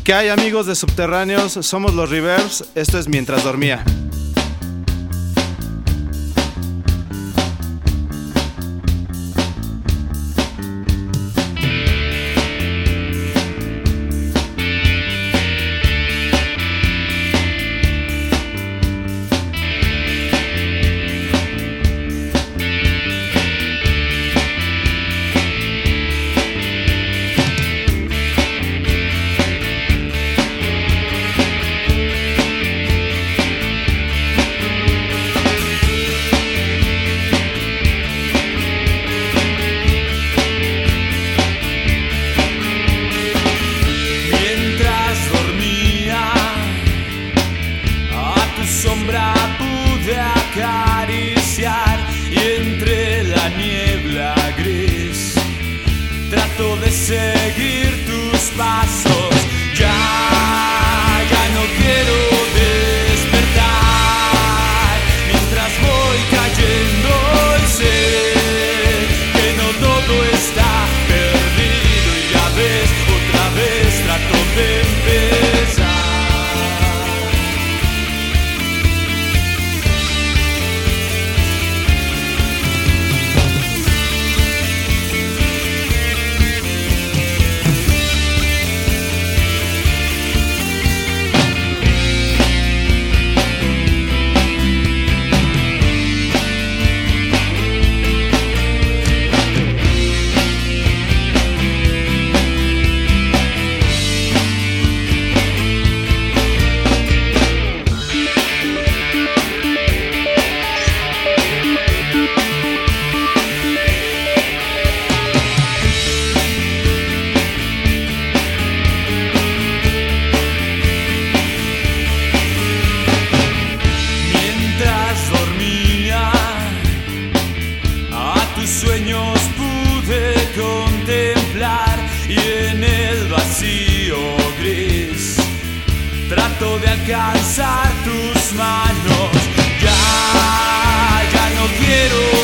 ¿Qué hay, amigos de Subterráneos? Somos los Reverbs, esto es Mientras Dormía. Sombra pude acariciar y entre la niebla gris trato de seguir tus pasos. Ya no quiero despertar mientras voy cayendo y sé que no todo está perdido y ya ves, otra vez trato de empezar. Sueños pude contemplar y en el vacío gris trato de alcanzar tus manos. Ya no quiero